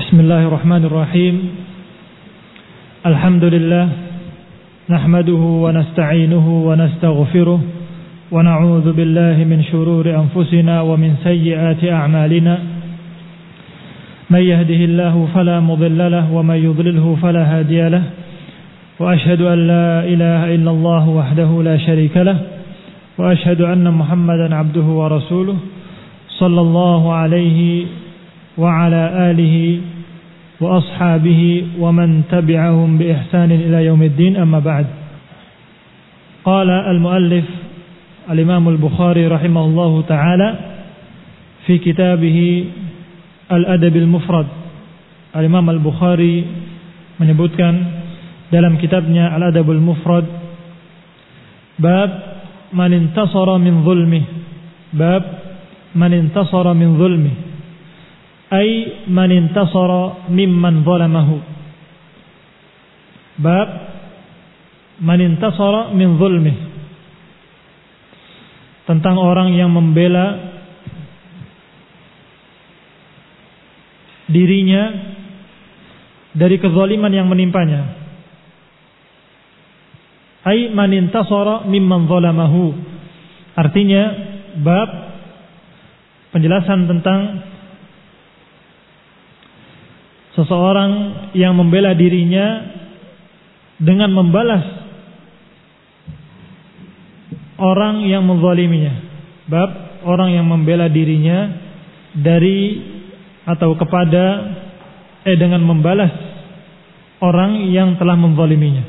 Bismillahirrahmanirrahim. Alhamdulillah nahmaduhu wa nasta'inuhu wa nastaghfiruh wa na'udzu billahi min shururi anfusina wa min sayyiati a'malina. May yahdihillahu fala mudilla lahu wa may yudlilhu fala hadiya lahu. Wa ashhadu an la ilaha illallah wahdahu la sharika lahu wa ashhadu anna Muhammadan 'abduhu wa rasuluh sallallahu alaihi wa ala alihi wa ashabihi wa man tabi'ahum bi ihsanin ila yaumiddin, amma ba'd. Qala al-muallif al-Imam al-Bukhari rahimahullahu ta'ala fi kitabih al-Adab al-Mufrad. Al-Imam al-Bukhari menyebutkan dalam kitabnya al-Adab al-Mufrad, bab man intasara min zulmi, bab man intasara min zulmi, ay man intasara mimman zalamahu. Bab man intasara min zulmi, tentang orang yang membela dirinya dari kezaliman yang menimpanya. Ay man intasara mimman zalamahu, artinya bab penjelasan tentang seseorang yang membela dirinya dengan membalas orang yang menzaliminya. Bab orang yang membela dirinya dari atau kepada dengan membalas orang yang telah menzaliminya.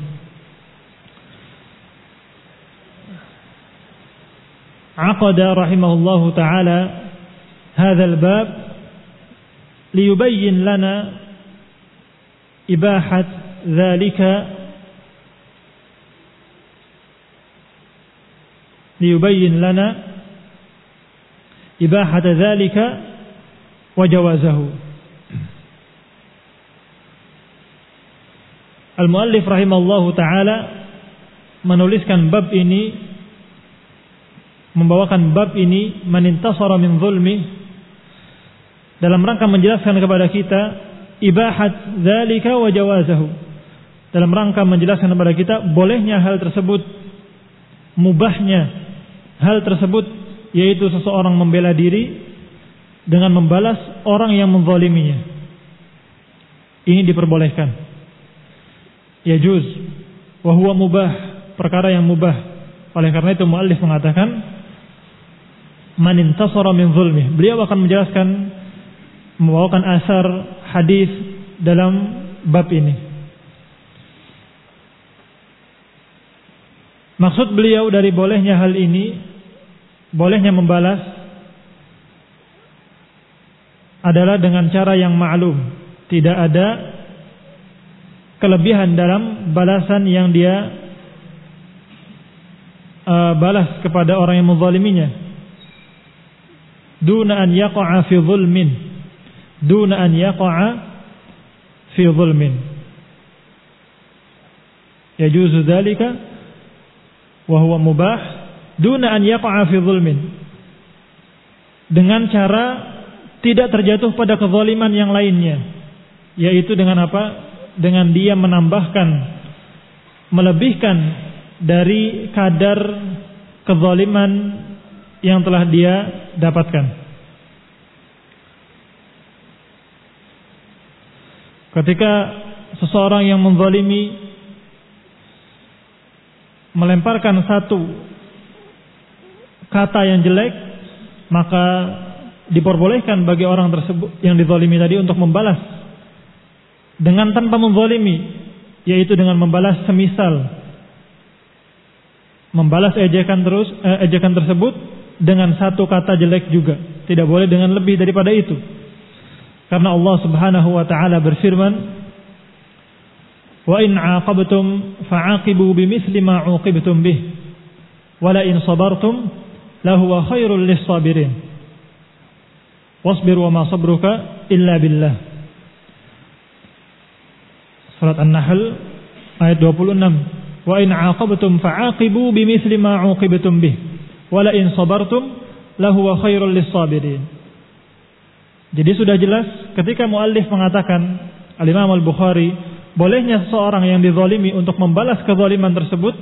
Aqada rahimahullahu ta'ala hadzal bab liyubayyin lana ibahat dzalika, liyubayyin lana ibahat dzalika wa jawazahu. Al-muallif rahimahullahu ta'ala menuliskan bab ini, membawakan bab ini man intasara min zulmi, dalam rangka menjelaskan kepada kita ibahat dzalika wa jawazahu, dalam rangka menjelaskan kepada kita bolehnya hal tersebut, mubahnya hal tersebut, yaitu seseorang membela diri dengan membalas orang yang menzaliminya. Ini diperbolehkan. Yajuz wa huwa mubah, perkara yang mubah. Oleh karena itu muallif mengatakan man intasara min zulmi. Beliau akan menjelaskan, membawakan asar hadis dalam bab ini. Maksud beliau dari bolehnya hal ini, bolehnya membalas, adalah dengan cara yang ma'lum. Tidak ada kelebihan dalam balasan yang dia balas kepada orang yang menzaliminya. Duna an yaqa'a fi zulmin, duna an yaqa'a fi zulmin. Yajuzu dzalika wa huwa mubah duna an yaqa'a fi zulmin, dengan cara tidak terjatuh pada kezaliman yang lainnya, yaitu dengan apa? Dengan dia menambahkan, melebihkan dari kadar kezaliman yang telah dia dapatkan. Ketika seseorang yang menzalimi melemparkan satu kata yang jelek, maka diperbolehkan bagi orang tersebut yang dizalimi tadi untuk membalas dengan tanpa menzalimi, yaitu dengan membalas semisal, membalas ejekan tersebut dengan satu kata jelek juga. Tidak boleh dengan lebih daripada itu. Karena Allah Subhanahu wa taala berfirman, "Wa in 'aqabtum fa'aqibu bimithli ma 'uqibtum bih, wa la in sabartum lahuwa khairul lis-sabirin. Wasbir wa ma sabruka illa billah." Surat An-Nahl ayat 26. "Wa in 'aqabtum fa'aqibu bimithli ma 'uqibtum bih, wa la in sabartum lahuwa khairul lis-sabirin." Jadi sudah jelas ketika muallif mengatakan Al-Imam Al-Bukhari, bolehnya seseorang yang dizalimi untuk membalas kezaliman tersebut,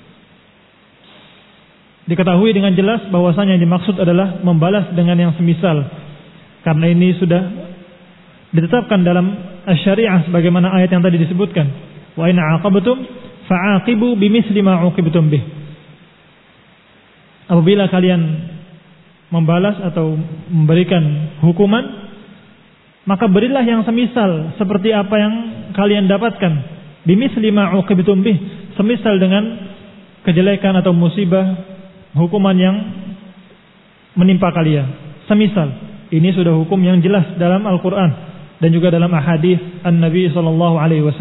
diketahui dengan jelas bahwasanya yang dimaksud adalah membalas dengan yang semisal. Karena ini sudah ditetapkan dalam syariah sebagaimana ayat yang tadi disebutkan. Wa in 'aqabtum fa'aqibu bimithli ma 'uqibtum bih. Apabila kalian membalas atau memberikan hukuman, maka berilah yang semisal seperti apa yang kalian dapatkan. Bimithli ma 'uqibtum bih, semisal dengan kejelekan atau musibah, hukuman yang menimpa kalian. Semisal, ini sudah hukum yang jelas dalam Al-Quran dan juga dalam ahadits An-Nabi SAW.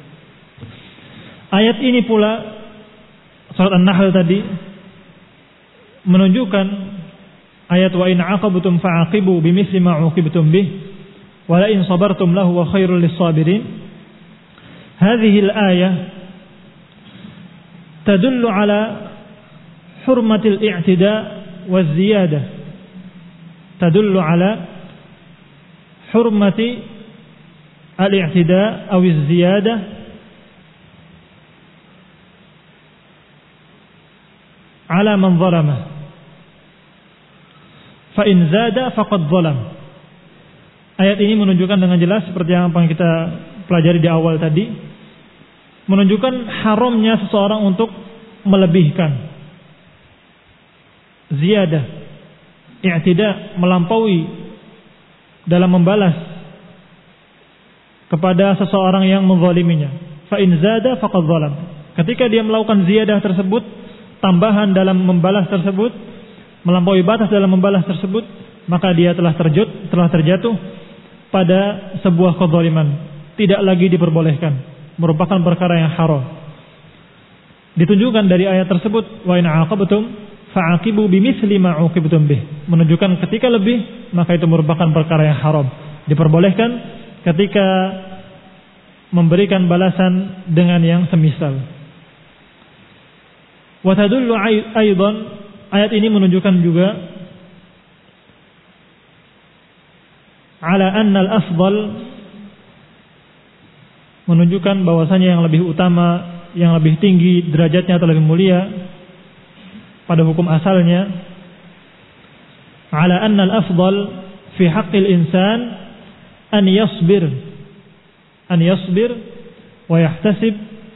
Ayat ini pula, surat An-Nahl tadi, menunjukkan ayat wa in 'aqabtum fa'aqibu bimithli ma 'uqibtum bih wa la in sabartum lahu wa khairul lis-sabirin. Hadhihi al-ayah tadullu ala hurmatil i'tida wa ziyadah. Tadullu ala hurmati al-i'tida aw az-ziyadah ala man zalama. Fa in zada faqad zalam. Ayat ini menunjukkan dengan jelas seperti yang kita pelajari di awal tadi, menunjukkan haramnya seseorang untuk melebihkan, ziyadah, i'tida, melampaui dalam membalas kepada seseorang yang menzaliminya. Fa in zada faqad zalam. Ketika dia melakukan ziyadah tersebut, tambahan dalam membalas tersebut, melampaui batas dalam membalas tersebut, maka dia telah terjatuh pada sebuah kezaliman, tidak lagi diperbolehkan, merupakan perkara yang haram. Ditunjukkan dari ayat tersebut, wa in 'aqabtum fa'aqibu bimithli ma 'uqibtum bih, menunjukkan ketika lebih maka itu merupakan perkara yang haram. Diperbolehkan ketika memberikan balasan dengan yang semisal. Wa tadullu aidan, ayat ini menunjukkan juga ala anna al-afdal, menunjukkan bahwasanya yang lebih utama, yang lebih tinggi derajatnya atau lebih mulia pada hukum asalnya, ala anna al-afdal fi haqqil insan an yasbir wa yahtasib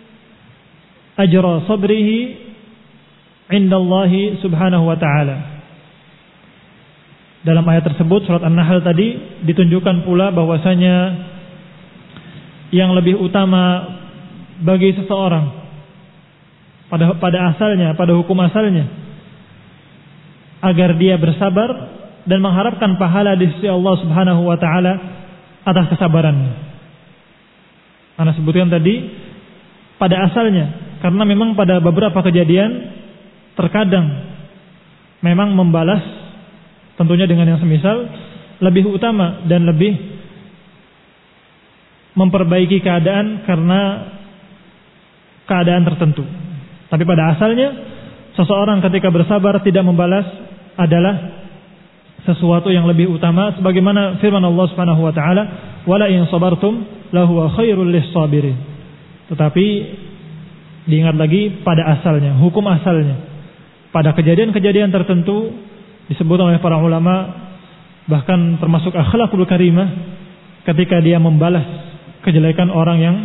ajra sabrihi indallahi subhanahu wa ta'ala. Dalam ayat tersebut, surat An-Nahl tadi, ditunjukkan pula bahwasanya yang lebih utama bagi seseorang pada asalnya, pada hukum asalnya, agar dia bersabar dan mengharapkan pahala di sisi Allah Subhanahu wa ta'ala atas kesabarannya. Karena sebutkan tadi pada asalnya, karena memang pada beberapa kejadian terkadang memang membalas tentunya dengan yang semisal lebih utama dan lebih memperbaiki keadaan karena keadaan tertentu. Tapi pada asalnya seseorang ketika bersabar tidak membalas adalah sesuatu yang lebih utama, sebagaimana firman Allah Subhanahu wa taala, "Wala in sabartum lahuwa khairul lis-sabirin." Tetapi diingat lagi pada asalnya, hukum asalnya. Pada kejadian-kejadian tertentu disebut oleh para ulama, bahkan termasuk akhlakul karimah, ketika dia membalas kejelekan orang yang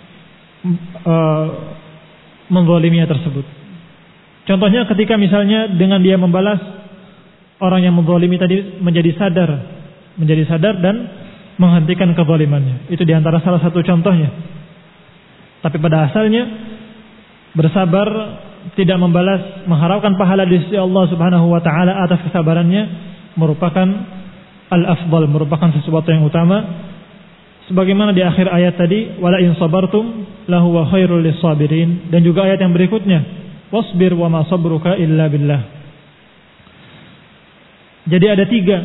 menzaliminya tersebut. Contohnya ketika misalnya dengan dia membalas, orang yang menzalimi tadi menjadi sadar dan menghentikan kezalimannya. Itu diantara salah satu contohnya. Tapi pada asalnya bersabar, tidak membalas, mengharapkan pahala di sisi Allah Subhanahu wa taala atas kesabarannya merupakan al-afdal, merupakan sesuatu yang utama. Sebagaimana di akhir ayat tadi, wala in sabartum lahu wa khairul lis-sabirin, dan juga ayat yang berikutnya, wasbir wa ma sabruka illa billah. Jadi ada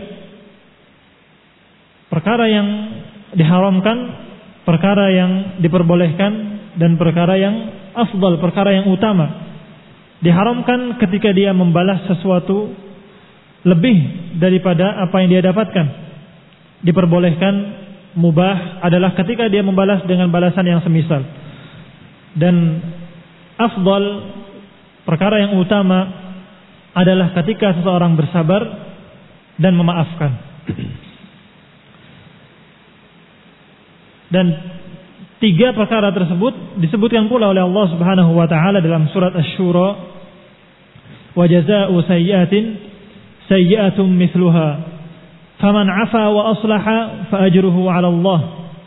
3 perkara yang diharamkan, perkara yang diperbolehkan, dan perkara yang afdal, perkara yang utama. Diharamkan ketika dia membalas sesuatu lebih daripada apa yang dia dapatkan. diperbolehkan, mubah adalah ketika dia membalas dengan balasan yang semisal. Dan afdal, perkara yang utama adalah ketika seseorang bersabar dan memaafkan. Dan 3 perkara tersebut disebutkan pula oleh Allah Subhanahu wa taala dalam surat Asy-Syura, wa jazaa'u sayyi'atin sayyi'atun mithluha faman 'afa wa aslaha fa ajruhu 'ala Allah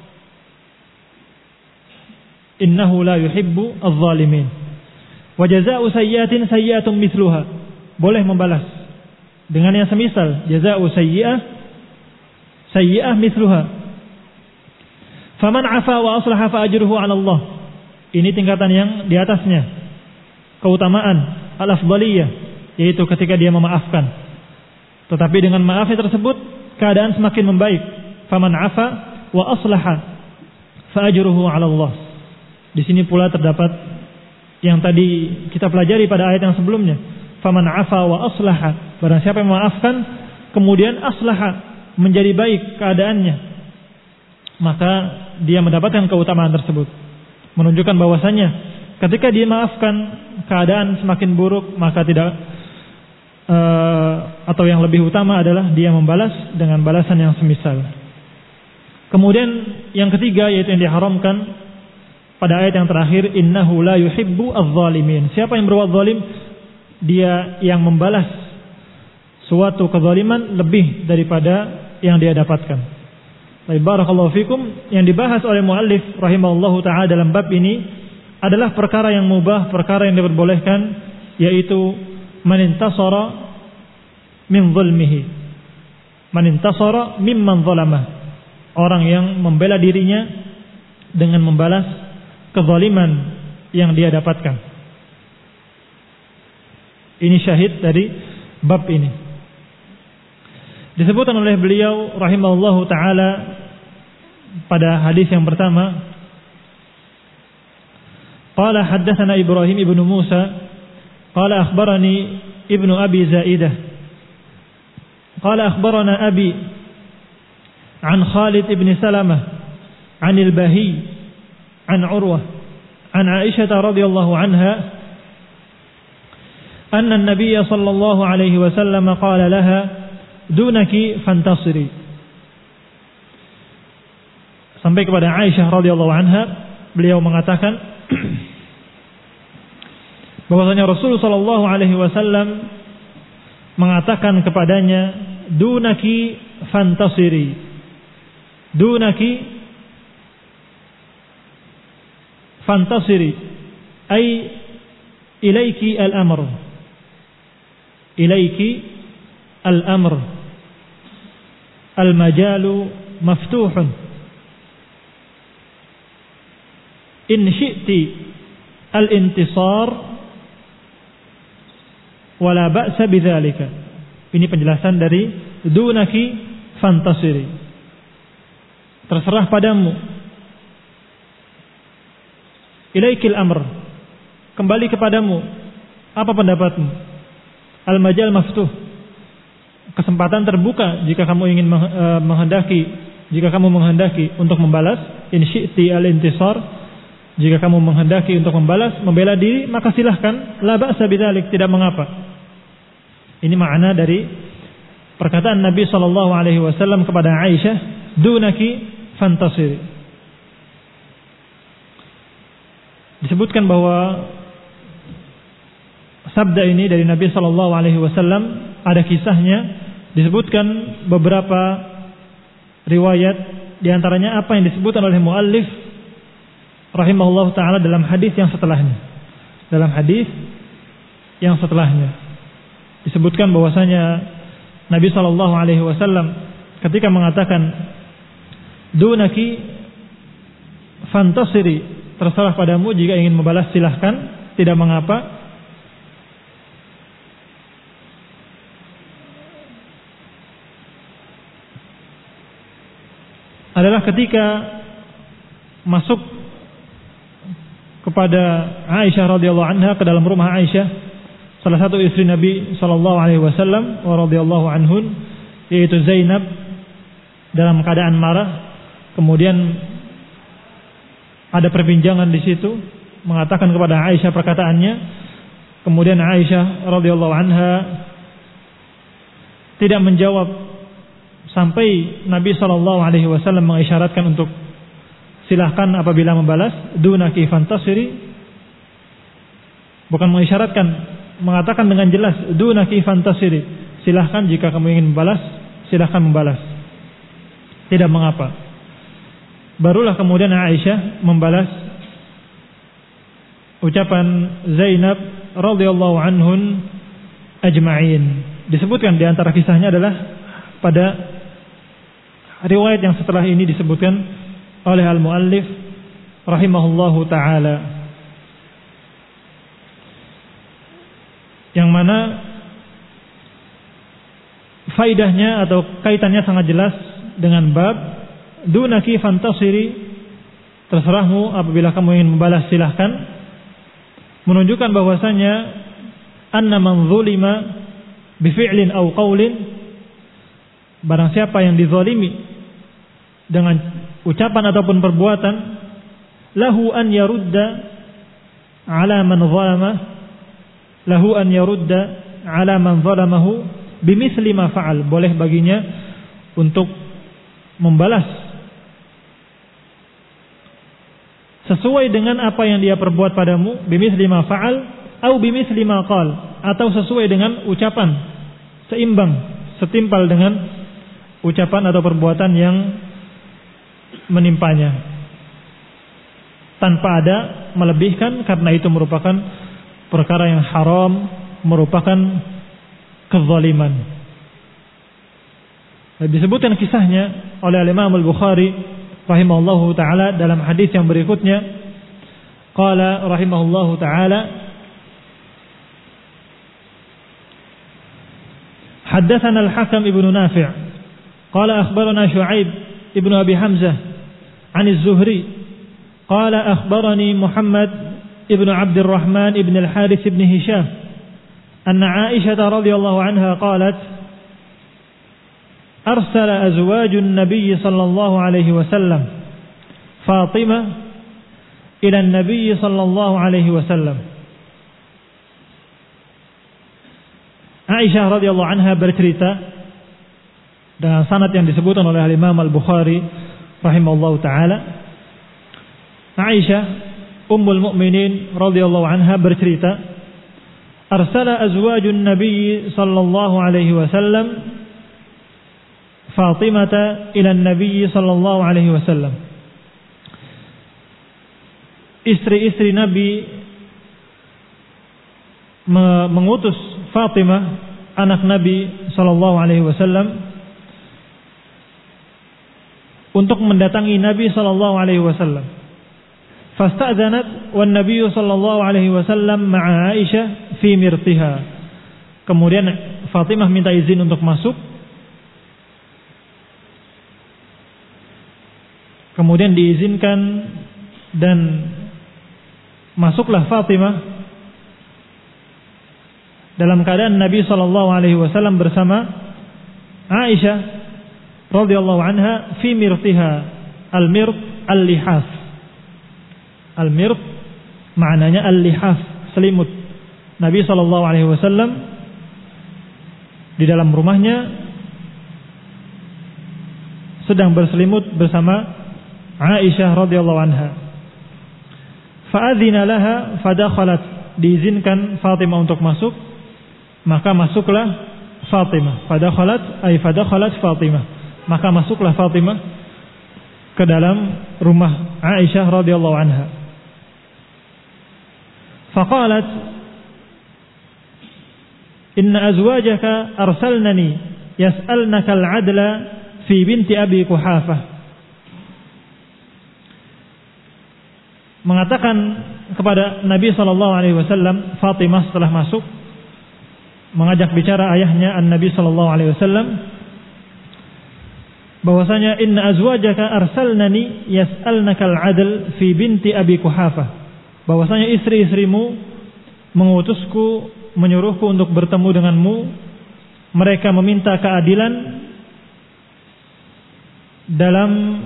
innahu la yuhibbu adh-dhalimin. Wa jazaa'u sayyi'atin sayyi'atun mithluha, boleh membalas dengan yang semisal. Jazaa'u sayyi'ah mithluha. Faman 'afa wa aslaha fa ajruhu 'ala Allah. Ini tingkatan yang di atasnya, keutamaan al-afdaliyah, yaitu ketika dia memaafkan. Tetapi dengan maafnya tersebut keadaan semakin membaik. Faman 'afa wa aslaha fa ajruhu 'ala Allah. Di sini pula terdapat yang tadi kita pelajari pada ayat yang sebelumnya. Faman 'afa wa aslaha, barang siapa yang memaafkan kemudian aslaha, menjadi baik keadaannya, maka dia mendapatkan keutamaan tersebut. Menunjukkan bahwasanya ketika dia maafkan keadaan semakin buruk, maka tidak atau yang lebih utama adalah dia membalas dengan balasan yang semisal. Kemudian yang ketiga, yaitu yang diharamkan pada ayat yang terakhir, innahu la yuhibbu adh-dhalimin. Siapa yang berbuat zalim, dia yang membalas suatu kezaliman lebih daripada yang dia dapatkan. Baik, barakallahu fikum. Yang dibahas oleh muallif rahimahullahu ta'ala dalam bab ini adalah perkara yang mubah, perkara yang diperbolehkan, yaitu manintasara min zulmihi, manintasara mimman zalamah, orang yang membela dirinya dengan membalas kezaliman yang dia dapatkan. Ini syahid dari bab ini. Disebutkan oleh beliau rahimahullahu ta'ala pada hadis yang pertama, qala haddatsana Ibrahim ibnu Musa qala akhbarani ibnu Abi Zaidah qala akhbarana abi an Khalid ibn Salamah an al-Bahi an Urwah an Aisyah radhiyallahu anha anna an-nabiy sallallahu alaihi wasallam qala laha dunaki fantasiri, sampai kepada Aisyah radhiyallahu anha, beliau mengatakan bahwasanya Rasulullah sallallahu alaihi wasallam mengatakan kepadanya, dunaki fantasiri, dunaki fantasiri, ay ilaiki al-amr, ilaiki al-amr, al-majalu maftuhun, in syi'ti al-intisar wala ba'sa bidzalika. Ini penjelasan dari dunaki fantasiri, terserah padamu, ilaikil amr, kembali kepadamu, apa pendapatmu, al-majal maftuh, kesempatan terbuka jika kamu ingin menghendaki untuk membalas, in syi'ti al-intisar, jika kamu menghendaki untuk membalas, membela diri, maka silahkan, la ba'sa bidzalik, tidak mengapa. Ini makna dari perkataan Nabi sallallahu alaihi wasallam kepada Aisyah, dunaki fantasiri. Disebutkan bahwa sabda ini dari Nabi sallallahu alaihi wasallam ada kisahnya. Disebutkan beberapa riwayat, di antaranya apa yang disebutkan oleh muallif rahimahullah ta'ala dalam hadis yang setelahnya. Dalam hadis yang setelahnya disebutkan bahwasanya Nabi sallallahu alaihi wasallam ketika mengatakan dunaki fantasiri, terserah padamu, jika ingin membalas silahkan, tidak mengapa. Adalah ketika masuk kepada Aisyah radhiyallahu anha ke dalam rumah Aisyah, salah satu istri Nabi sallallahu alaihi wasallam wa radhiyallahu anhun, yaitu Zainab dalam keadaan marah. Kemudian ada perbincangan di situ, mengatakan kepada Aisyah perkataannya. Kemudian Aisyah radhiyallahu anha tidak menjawab sampai Nabi SAW mengisyaratkan untuk silahkan apabila membalas, dunaki fantasiri. Bukan mengisyaratkan, mengatakan dengan jelas, dunaki fantasiri, silahkan jika kamu ingin membalas, silahkan membalas, tidak mengapa. Barulah kemudian Aisyah membalas ucapan Zainab radhiyallahu anhun ajma'in. Disebutkan di antara kisahnya adalah pada riwayat yang setelah ini disebutkan oleh al-muallif rahimahullahu taala, yang mana faidahnya atau kaitannya sangat jelas dengan bab dunaki fantasiri, terserahmu apabila kamu ingin membalas silahkan, menunjukkan bahwasanya anna man zulima bifi'lin aw qaulin, barang siapa yang dizalimi dengan ucapan ataupun perbuatan, lahu an yarudda ala man zalama, lahu an yarudda ala man zalamahu bimithli ma fa'al, boleh baginya untuk membalas sesuai dengan apa yang dia perbuat padamu, bimithli ma fa'al au bimithli ma qal, atau sesuai dengan ucapan, seimbang, setimpal dengan ucapan atau perbuatan yang menimpanya, tanpa ada melebihkan, karena itu merupakan perkara yang haram, merupakan kezaliman. Disebutkan kisahnya oleh Imam Al-Bukhari rahimahullahu taala dalam hadis yang berikutnya. Qala rahimahullahu taala, haddatsana al-Hakam ibnu Nafi' qala akhbarana Syu'aib ibnu Abi Hamzah an az-Zuhri qala akhbarani Muhammad ibnu Abdurrahman ibn al-Harith ibn Hisham anna Aisyah radhiyallahu anha qalat أرسل أزواج النبي صلى الله عليه وسلم فاطمة إلى النبي صلى الله عليه وسلم. Aisyah radhiyallahu anha bercerita dengan sanad yang disebutkan oleh Imam Al-Bukhari rahimahullahu taala. Aisyah ummul mukminin radhiyallahu anha bercerita, arsala azwajun nabiy sallallahu alaihi wasallam Fatimah ila Nabi sallallahu alaihi wasallam. Istri-istri Nabi mengutus Fatimah, anak Nabi sallallahu alaihi wasallam, untuk mendatangi Nabi sallallahu alaihi wasallam. Fasta'dzanat wan Nabi sallallahu alaihi wasallam ma'a Aisyah fi mirtiha. Kemudian Fatimah minta izin untuk masuk. Kemudian diizinkan dan masuklah Fatimah dalam keadaan Nabi sallallahu alaihi wasallam bersama Aisyah radhiyallahu anha fi mirtiha. Al-mirt al-lihaf. Al-mirt maknanya al-lihaf, selimut. Nabi sallallahu alaihi wasallam di dalam rumahnya sedang berselimut bersama Aisyah radhiyallahu anha. Fa'adzina laha fadakhalat, diizinkan Fatimah untuk masuk, maka masuklah Fatimah. Fadakhalat Fatimah, maka masuklah Fatimah ke dalam rumah Aisyah radhiyallahu anha. Faqalat, inna azwajaka arsalnani yas'alnaka al-'adla fi binti Abi Quhafah. Mengatakan kepada Nabi SAW, Fatimah setelah masuk, mengajak bicara ayahnya Nabi SAW, bahwasanya inna azwajaka arsalnani yas'alnaka al-'adl fi binti Abi Quhafah, bahwasanya istri-istrimu mengutusku, menyuruhku untuk bertemu denganmu, mereka meminta keadilan dalam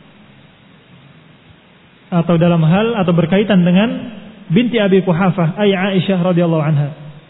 hal atau berkaitan dengan binti Abi Quhafah, ay Aisyah radhiyallahu anha.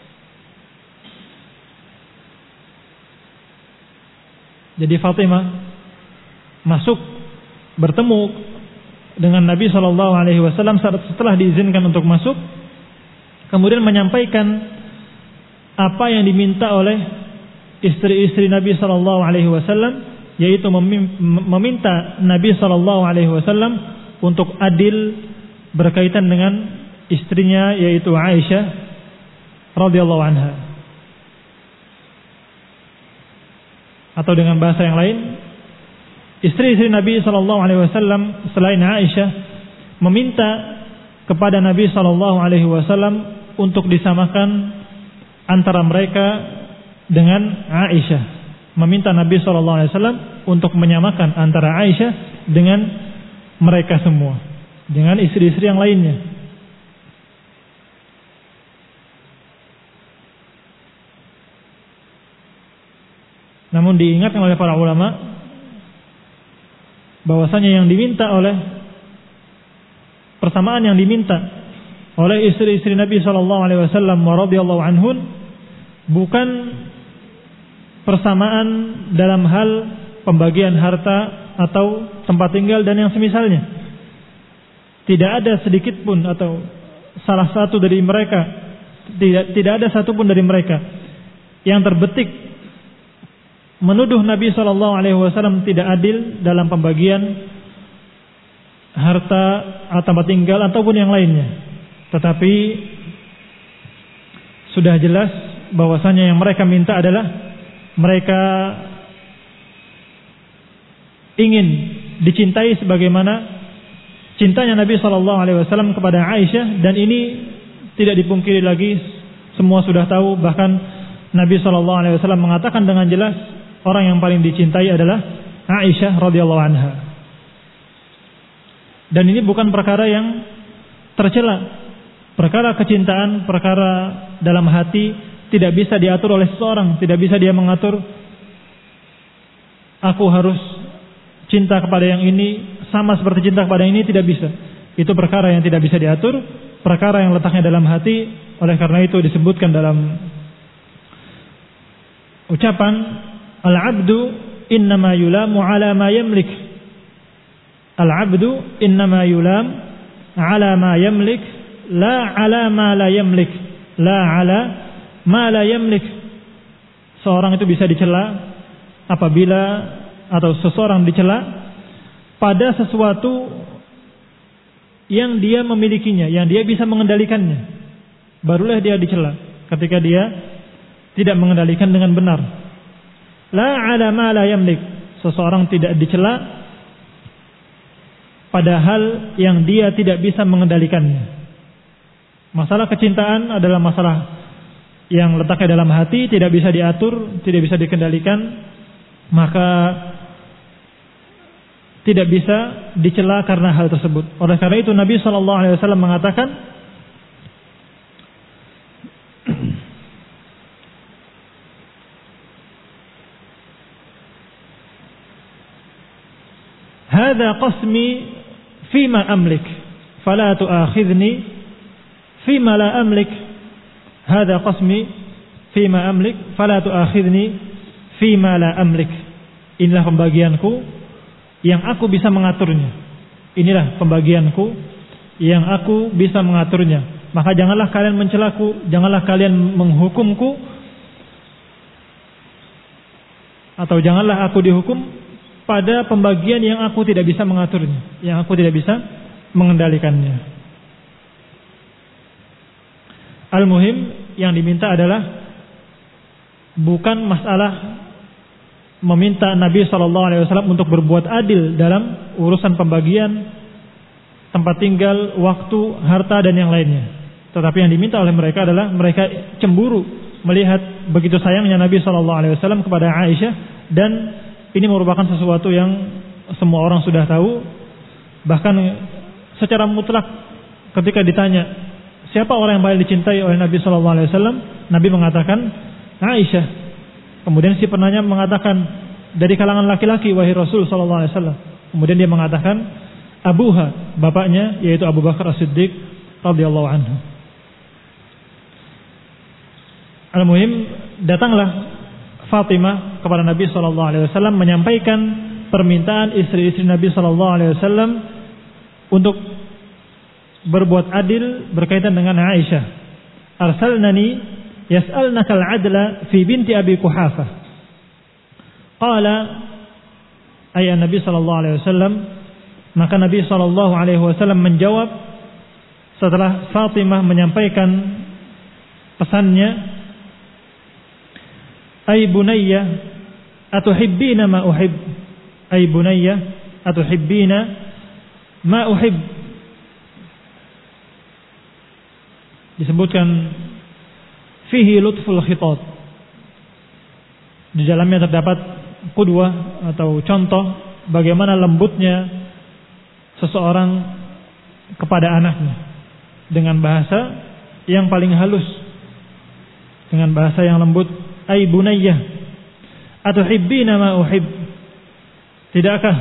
Jadi Fatimah masuk bertemu dengan Nabi SAW setelah diizinkan untuk masuk, kemudian menyampaikan apa yang diminta oleh istri-istri Nabi SAW, yaitu meminta Nabi SAW untuk adil berkaitan dengan istrinya, yaitu Aisyah radhiyallahu anha. Atau dengan bahasa yang lain, istri-istri Nabi SAW selain Aisyah meminta kepada Nabi SAW untuk disamakan antara mereka dengan Aisyah. Meminta Nabi SAW untuk menyamakan antara Aisyah dengan mereka semua, dengan istri-istri yang lainnya. Namun diingatkan oleh para ulama bahwasanya yang diminta oleh persamaan yang diminta oleh istri-istri Nabi SAW radhiyallahu anhun bukan persamaan dalam hal pembagian harta atau tempat tinggal dan yang semisalnya. Tidak ada sedikit pun atau salah satu dari mereka, tidak ada satupun dari mereka yang terbetik menuduh Nabi SAW tidak adil dalam pembagian harta atau tempat tinggal ataupun yang lainnya. Tetapi sudah jelas bahwasanya yang mereka minta adalah mereka ingin dicintai sebagaimana cintanya Nabi SAW kepada Aisyah, dan ini tidak dipungkiri lagi, semua sudah tahu. Bahkan Nabi SAW mengatakan dengan jelas orang yang paling dicintai adalah Aisyah radhiyallahu anha. Dan ini bukan perkara yang tercela. Perkara kecintaan, perkara dalam hati tidak bisa diatur oleh seseorang. Tidak bisa dia mengatur, aku harus cinta kepada yang ini sama seperti cinta kepada yang ini, tidak bisa. Itu perkara yang tidak bisa diatur, perkara yang letaknya dalam hati. Oleh karena itu disebutkan dalam ucapan, al-abdu innama yulamu ala ma yamlik. Al-abdu innama yulam ala ma yamlik, la ala ma la yamlik. La ala ma la yamlik. Seorang itu bisa dicela apabila, atau seseorang dicela pada sesuatu yang dia memilikinya, yang dia bisa mengendalikannya. Barulah dia dicela ketika dia tidak mengendalikan dengan benar. La ala ma la yamlik. Seseorang tidak dicela padahal yang dia tidak bisa mengendalikannya. Masalah kecintaan adalah masalah yang letaknya dalam hati, tidak bisa diatur, tidak bisa dikendalikan, maka tidak bisa dicela karena hal tersebut. Oleh karena itu Nabi SAW mengatakan, Hada qasmi fima amlik, fala tu'akhidni fima la amlik. Hada qasmi fima amlik, fala tu'akhidni fima la amlik. Inilah pembagianku yang aku bisa mengaturnya. Inilah pembagianku yang aku bisa mengaturnya. Maka janganlah kalian mencelaku, janganlah kalian menghukumku, atau janganlah aku dihukum pada pembagian yang aku tidak bisa mengaturnya, yang aku tidak bisa mengendalikannya. Al-muhim, yang diminta adalah bukan masalah meminta Nabi SAW untuk berbuat adil dalam urusan pembagian tempat tinggal, waktu, harta, dan yang lainnya. Tetapi yang diminta oleh mereka adalah mereka cemburu melihat begitu sayangnya Nabi SAW kepada Aisyah, dan ini merupakan sesuatu yang semua orang sudah tahu. Bahkan secara mutlak ketika ditanya siapa orang yang paling dicintai oleh Nabi SAW, Nabi mengatakan Aisyah. Kemudian si penanya mengatakan, dari kalangan laki-laki wahai Rasul sallallahu alaihi wasallam. Kemudian dia mengatakan abuha, bapaknya yaitu Abu Bakar As-Siddiq radhiyallahu anhu. Al-muhim, datanglah Fatimah kepada Nabi sallallahu alaihi wasallam menyampaikan permintaan istri-istri Nabi sallallahu alaihi wasallam untuk berbuat adil berkaitan dengan Aisyah. Arsalnani yas'alnaka al-'adla fi binti Abi Quhafah. Qala ay Nabi sallallahu alaihi wasallam, maka Nabi sallallahu alaihi wasallam menjawab setelah Fatimah menyampaikan pesannya, ay bunayya atuhibbina ma uhib, ay bunayya atuhibbina ma uhib. Disebutkan fihi lutful khitab, di dalamnya terdapat qudwah atau contoh bagaimana lembutnya seseorang kepada anaknya dengan bahasa yang paling halus, dengan bahasa yang lembut. Ay bunayyah atuhibbina ma uhib, tidakkah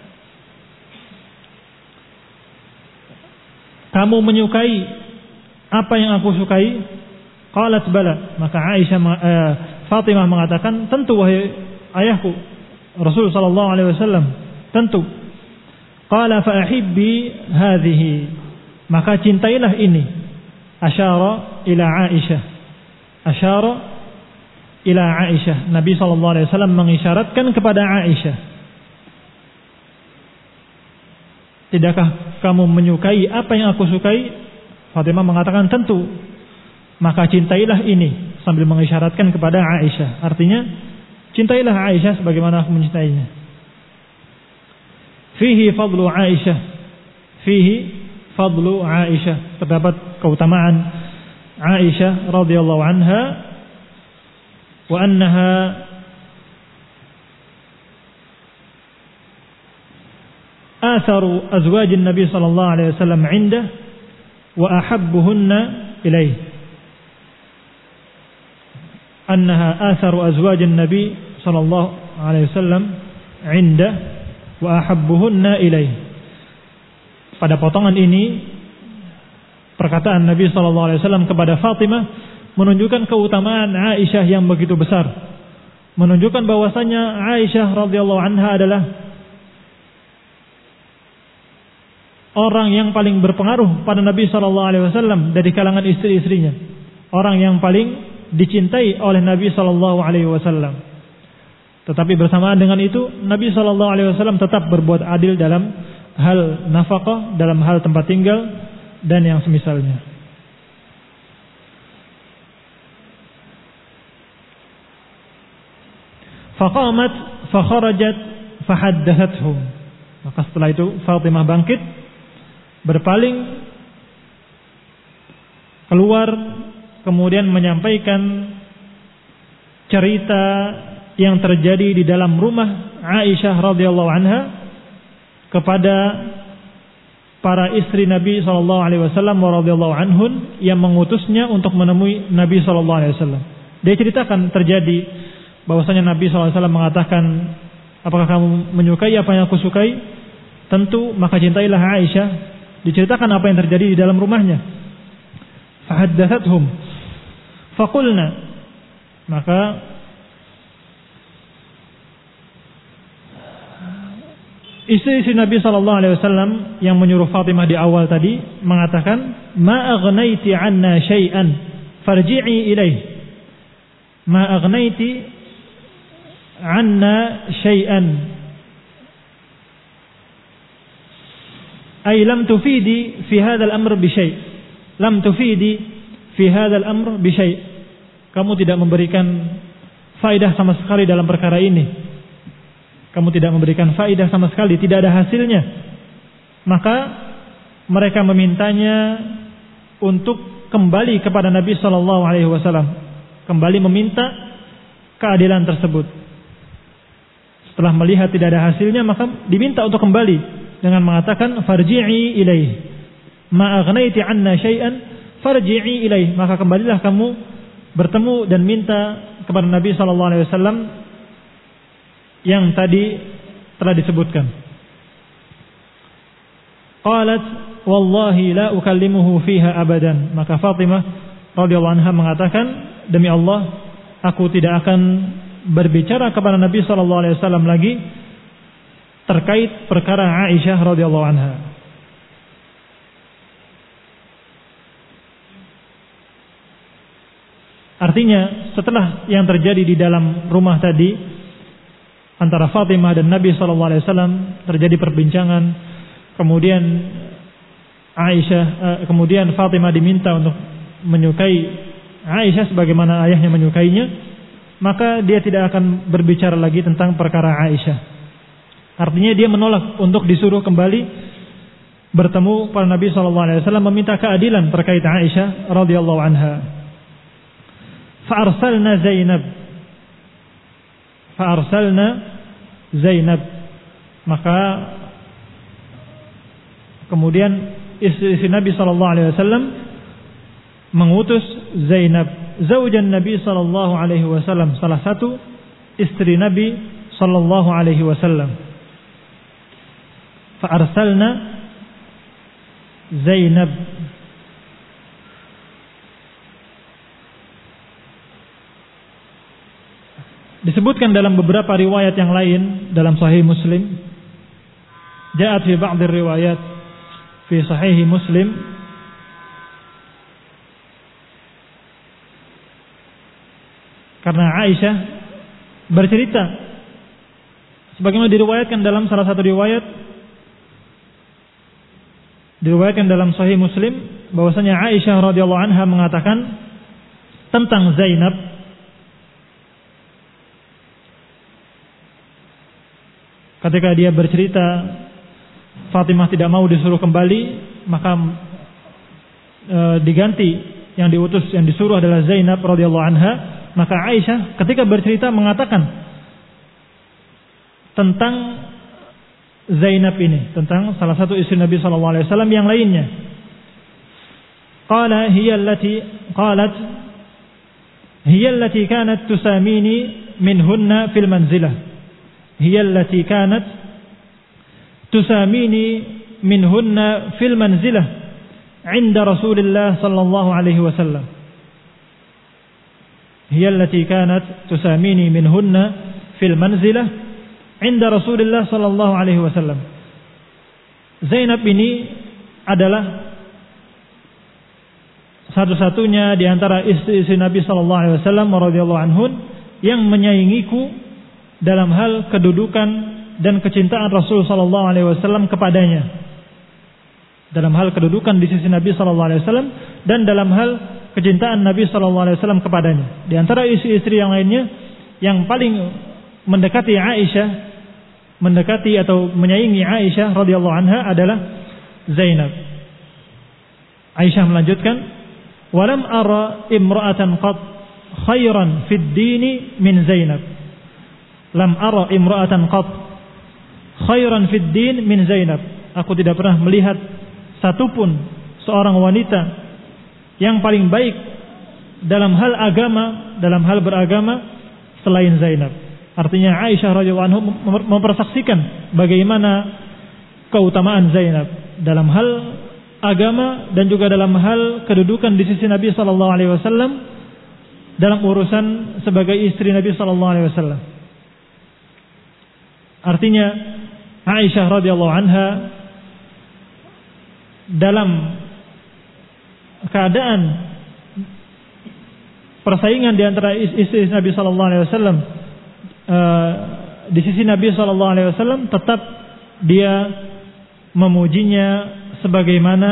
kamu menyukai apa yang aku sukai? Qalat bala, maka Fatimah mengatakan, tentu wahai ayahku Rasul sallallahu alaihi wasallam, tentu. Qala fa ahibbi hadhihi, maka cintailah ini. Asyara ila Aisyah, asyara ila Aisyah. Nabi sallallahu alaihi wasallam mengisyaratkan kepada Aisyah, tidakkah kamu menyukai apa yang aku sukai? Fatimah mengatakan tentu. Maka cintailah ini, sambil mengisyaratkan kepada Aisyah. Artinya cintailah Aisyah sebagaimana aku mencintainya. Fihi fadlu Aisyah, fihi fadlu Aisyah, terdapat keutamaan Aisyah radhiyallahu anha, wa annaha atharu azwajin Nabi sallallahu alaihi wasallam 'indah wa ahabbuhunna ilaih. Annaha atharu azwajin Nabi sallallahu alaihi wasallam 'indah wa ahabbuhunna ilaih. Pada potongan ini perkataan Nabi sallallahu alaihi wasallam kepada Fatimah menunjukkan keutamaan Aisyah yang begitu besar, menunjukkan bahwasanya Aisyah radhiyallahu anha adalah orang yang paling berpengaruh pada Nabi sallallahu alaihi wasallam dari kalangan istri-istrinya, orang yang paling dicintai oleh Nabi sallallahu alaihi wasallam. Tetapi bersamaan dengan itu, Nabi sallallahu alaihi wasallam tetap berbuat adil dalam hal nafkah, dalam hal tempat tinggal dan yang semisalnya. Faqamat fakharajat fahaddathathum. Maka setelah itu Fatimah bangkit, berpaling keluar, kemudian menyampaikan cerita yang terjadi di dalam rumah Aisyah radhiyallahu anha kepada para istri Nabi sallallahu alaihi wasallam radhiyallahu anhun yang mengutusnya untuk menemui Nabi sallallahu alaihi wasallam. Dia ceritakan terjadi bahwasanya Nabi sallallahu alaihi wasallam mengatakan, apakah kamu menyukai apa yang aku sukai? Tentu, maka cintailah Aisyah. Diceritakan apa yang terjadi di dalam rumahnya. Fahaddatsathum faqulna, maka istri-istri Nabi sallallahu alaihi wasallam yang menyuruh Fatimah di awal tadi mengatakan, ma aghnaiti 'anna syai'an farji'i ilaih. Ma aghnaiti 'anna syai'an, ay lam tufidi fi hadzal amr bi syai'. Lam tufidi fi hadzal amr bi syai'. Kamu tidak memberikan faedah sama sekali dalam perkara ini. Kamu tidak memberikan faedah sama sekali, tidak ada hasilnya. Maka mereka memintanya untuk kembali kepada Nabi sallallahu alaihi wasallam, kembali meminta keadilan tersebut. Setelah melihat tidak ada hasilnya, maka diminta untuk kembali dengan mengatakan farji'i ilaih. Ma aghnaiti 'anna syai'an farji'i ilaih. Maka kembalilah kamu bertemu dan minta kepada Nabi sallallahu alaihi wasallam yang tadi telah disebutkan. Qalat wallahi la ukallimuhu fiha abadan. Maka Fatimah radhiyallahu anha mengatakan, demi Allah, aku tidak akan berbicara kepada Nabi sallallahu alaihi wasallam lagi terkait perkara Aisyah radhiyallahu anha. Artinya, setelah yang terjadi di dalam rumah tadi antara Fatimah dan Nabi sallallahu alaihi wasallam, terjadi perbincangan, kemudian kemudian Fatimah diminta untuk menyukai Aisyah sebagaimana ayahnya menyukainya, maka dia tidak akan berbicara lagi tentang perkara Aisyah. Artinya dia menolak untuk disuruh kembali bertemu para Nabi sallallahu alaihi wasallam meminta keadilan terkait Aisyah radhiyallahu anha. Fa'arsalna Zainab. Maka kemudian istri Nabi sallallahu alaihi wasallam mengutus Zainab, zaujan Nabi sallallahu alaihi wasallam, salah satu istri Nabi sallallahu alaihi wasallam. Fa'arsalna Zainab. Disebutkan dalam beberapa riwayat yang lain dalam Sahih Muslim, ja'at fi ba'd riwayat fi Sahih Muslim, karena Aisyah bercerita sebagaimana diriwayatkan dalam salah satu riwayat, diriwayatkan dalam Sahih Muslim, bahwasanya Aisyah radhiyallahu anha mengatakan tentang Zainab, ketika dia bercerita Fatimah tidak mau disuruh kembali, maka diganti, yang diutus, yang disuruh adalah Zainab radhiyallahu anha. Maka Aisyah ketika bercerita mengatakan tentang Zainab ini, tentang salah satu istri Nabi sallallahu alaihi wasallam yang lainnya. Qalat hiya allati kanat tusamini minhunna fil manzilah. هي التي كانت تساميني منهن في المنزلة عند رسول الله صلى الله عليه وسلم. هي التي كانت تساميني منهن في المنزلة عند رسول الله صلى الله عليه وسلم. Zainab ini adalah satu-satunya di antara istri-istri Nabi sallallahu alaihi wasallam radhiyallahu anhun yang menyaingiku dalam hal kedudukan dan kecintaan Rasul sallallahu alaihi wasallam kepadanya. Dalam hal kedudukan di sisi Nabi sallallahu alaihi wasallam dan dalam hal kecintaan Nabi sallallahu alaihi wasallam kepadanya. Di antara istri-istri yang lainnya yang paling mendekati Aisyah, mendekati atau menyaingi Aisyah radhiyallahu anha adalah Zainab. Aisyah melanjutkan, "Walam ara imra'atan qad khairan fid dini min Zainab." Lam ara imra'atan qat khairan fid din min Zainab. Aku tidak pernah melihat satupun seorang wanita yang paling baik dalam hal agama, dalam hal beragama selain Zainab. Artinya Aisyah radhiyallahu anha mempersaksikan bagaimana keutamaan Zainab dalam hal agama dan juga dalam hal kedudukan di sisi Nabi sallallahu alaihi wasallam dalam urusan sebagai istri Nabi sallallahu alaihi wasallam. Artinya Aisyah radhiyallahu anha dalam keadaan persaingan di antara istri Nabi sallallahu alaihi wasallam, di sisi Nabi sallallahu alaihi wasallam tetap dia memujinya sebagaimana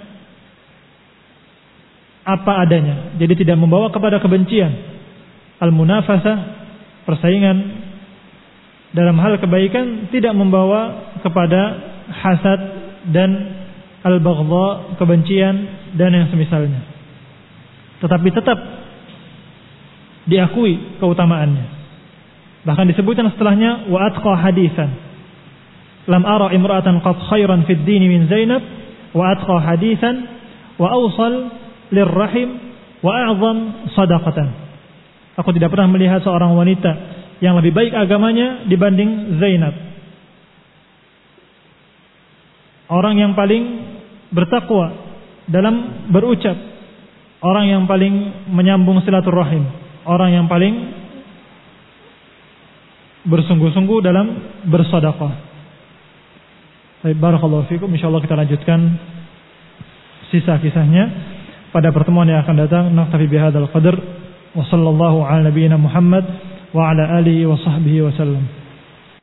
apa adanya. Jadi tidak membawa kepada kebencian. Al-munafasah, persaingan dalam hal kebaikan tidak membawa kepada hasad dan al-baghdha, kebencian dan yang semisalnya. Tetapi tetap diakui keutamaannya. Bahkan disebutkan setelahnya wa atqa hadisan. Lam ara imra'atan qad khairan fid din min Zainab wa atqa hadisan wa awsal lirrahim wa a'zam sadaqatan. Aku tidak pernah melihat seorang wanita yang lebih baik agamanya dibanding Zainab. Orang yang paling bertakwa dalam berucap, orang yang paling menyambung silaturahim, orang yang paling bersungguh-sungguh dalam bersedekah. Baik, barakallahu fikum. Insyaallah kita lanjutkan sisa kisahnya pada pertemuan yang akan datang. Naktafi bihadzal qadar wa sallallahu ala nabiyyina Muhammad wa ala alihi wa sahbihi wa sallam.